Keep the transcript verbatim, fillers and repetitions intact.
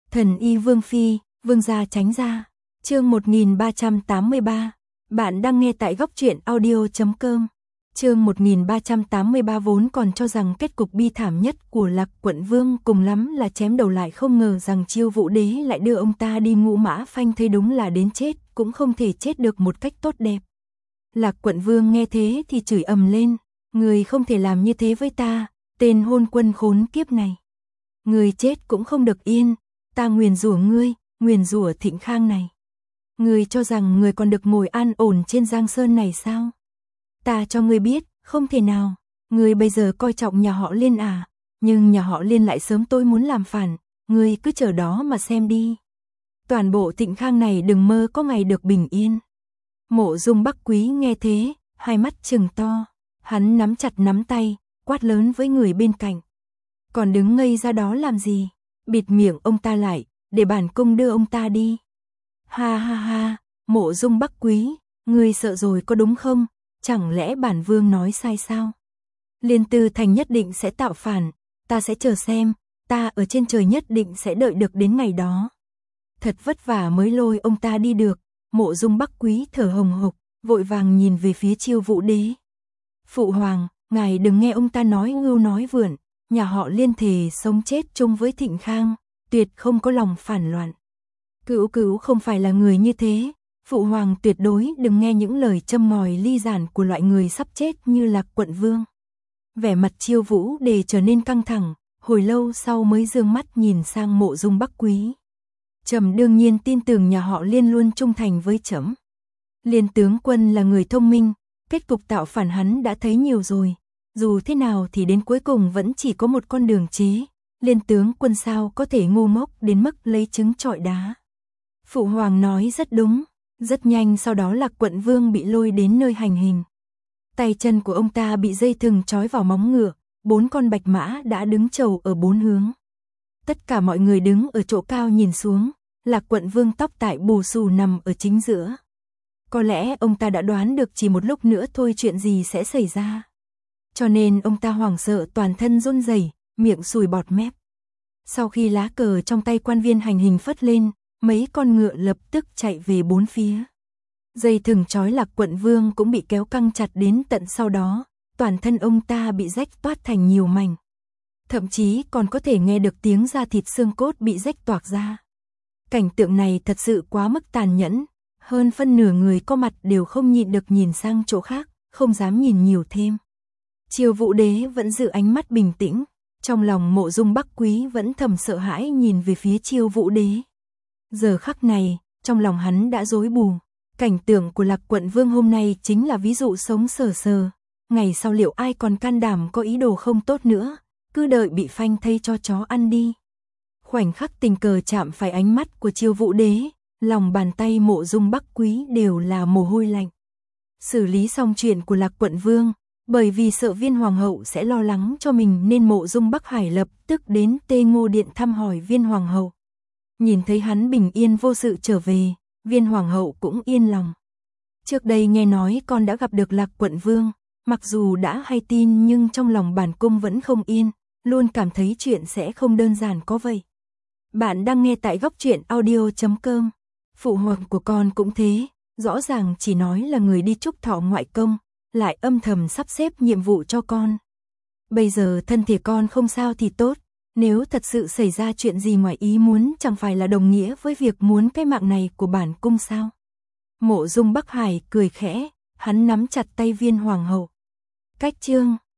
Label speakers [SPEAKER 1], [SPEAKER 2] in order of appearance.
[SPEAKER 1] Thần y Vương Phi, Vương gia tránh ra. Chương một nghìn ba trăm tám mươi ba. Bạn đang nghe tại góc truyện audio chấm com. Chương một nghìn ba trăm tám mươi ba vốn còn cho rằng kết cục bi thảm nhất của Lạc Quận Vương cùng lắm là chém đầu, lại không ngờ rằng Chiêu Vũ Đế lại đưa ông ta đi ngũ mã phanh, thấy đúng là đến chết cũng không thể chết được một cách tốt đẹp. Lạc Quận Vương nghe thế thì chửi ầm lên, người không thể làm như thế với ta, tên hôn quân khốn kiếp này. Người chết cũng không được yên, ta nguyền rủa ngươi, nguyền rủa Thịnh Khang này. Ngươi cho rằng người còn được ngồi an ổn trên Giang Sơn này sao? Ta cho ngươi biết, không thể nào. Ngươi bây giờ coi trọng nhà họ Liên à, nhưng nhà họ Liên lại sớm tối muốn làm phản, ngươi cứ chờ đó mà xem đi. Toàn bộ Thịnh Khang này đừng mơ có ngày được bình yên. Mộ Dung Bắc Quý nghe thế, hai mắt trừng to, hắn nắm chặt nắm tay, quát lớn với người bên cạnh. Còn đứng ngây ra đó làm gì? Bịt miệng ông ta lại, để bản cung đưa ông ta đi. Ha ha ha, Mộ Dung Bắc Quý, ngươi sợ rồi có đúng không? Chẳng lẽ bản vương nói sai sao? Liên Tư Thành nhất định sẽ tạo phản, ta sẽ chờ xem, ta ở trên trời nhất định sẽ đợi được đến ngày đó. Thật vất vả mới lôi ông ta đi được. Mộ Dung Bắc Quý thở hồng hộc, vội vàng nhìn về phía Chiêu Vũ Đế. Phụ hoàng, ngài đừng nghe ông ta nói ưu nói vượn, nhà họ Liên thề sống chết chung với Thịnh Khang, tuyệt không có lòng phản loạn. Cửu Cửu không phải là người như thế, phụ hoàng tuyệt đối đừng nghe những lời châm ngòi ly giản của loại người sắp chết như Lạc Quận Vương. Vẻ mặt Chiêu Vũ Đế trở nên căng thẳng, hồi lâu sau mới dương mắt nhìn sang Mộ Dung Bắc Quý. Trẫm đương nhiên tin tưởng nhà họ Liên luôn trung thành với trẫm. Liên tướng quân là người thông minh, kết cục tạo phản hắn đã thấy nhiều rồi, dù thế nào thì đến cuối cùng vẫn chỉ có một con đường chế. Liên tướng quân sao có thể ngu ngốc đến mức lấy trứng trọi đá. Phụ hoàng nói rất đúng. Rất nhanh sau đó Lạc Quận Vương bị lôi đến nơi hành hình. Tay chân của ông ta bị dây thừng trói vào móng ngựa, bốn con bạch mã đã đứng chầu ở bốn hướng. Tất cả mọi người đứng ở chỗ cao nhìn xuống, Lạc Quận Vương tóc tại bù xù nằm ở chính giữa. Có lẽ ông ta đã đoán được chỉ một lúc nữa thôi chuyện gì sẽ xảy ra. Cho nên ông ta hoảng sợ toàn thân run rẩy, miệng sùi bọt mép. Sau khi lá cờ trong tay quan viên hành hình phất lên, mấy con ngựa lập tức chạy về bốn phía. Dây thừng trói Lạc Quận Vương cũng bị kéo căng chặt đến tận sau đó, toàn thân ông ta bị rách toát thành nhiều mảnh. Thậm chí còn có thể nghe được tiếng da thịt xương cốt bị rách toạc ra. Cảnh tượng này thật sự quá mức tàn nhẫn, hơn phân nửa người có mặt đều không nhịn được nhìn sang chỗ khác, không dám nhìn nhiều thêm. Chiêu Vũ Đế vẫn giữ ánh mắt bình tĩnh, trong lòng Mộ Dung Bắc Quý vẫn thầm sợ hãi nhìn về phía Chiêu Vũ Đế. Giờ khắc này, trong lòng hắn đã rối bù, cảnh tượng của Lạc Quận Vương hôm nay chính là ví dụ sống sờ sờ, ngày sau liệu ai còn can đảm có ý đồ không tốt nữa, cứ đợi bị phanh thây cho chó ăn đi. Khoảnh khắc tình cờ chạm phải ánh mắt của Chiêu Vũ Đế, lòng bàn tay Mộ Dung Bắc Quý đều là mồ hôi lạnh. Xử lý xong chuyện của Lạc Quận Vương, bởi vì sợ Viên Hoàng hậu sẽ lo lắng cho mình nên Mộ Dung Bắc Hải lập tức đến Tê Ngô Điện thăm hỏi Viên Hoàng hậu. Nhìn thấy hắn bình yên vô sự trở về, Viên Hoàng hậu cũng yên lòng. Trước đây nghe nói con đã gặp được Lạc Quận Vương, mặc dù đã hay tin nhưng trong lòng bản cung vẫn không yên, luôn cảm thấy chuyện sẽ không đơn giản có vậy. Bạn đang nghe tại góc truyện audio chấm com. Phụ hoàng của con cũng thế, rõ ràng chỉ nói là người đi chúc thọ ngoại công, lại âm thầm sắp xếp nhiệm vụ cho con. Bây giờ thân thể con không sao thì tốt, nếu thật sự xảy ra chuyện gì ngoài ý muốn chẳng phải là đồng nghĩa với việc muốn cái mạng này của bản cung sao? Mộ Dung Bắc Hải cười khẽ, hắn nắm chặt tay Viên Hoàng hậu. Cách chương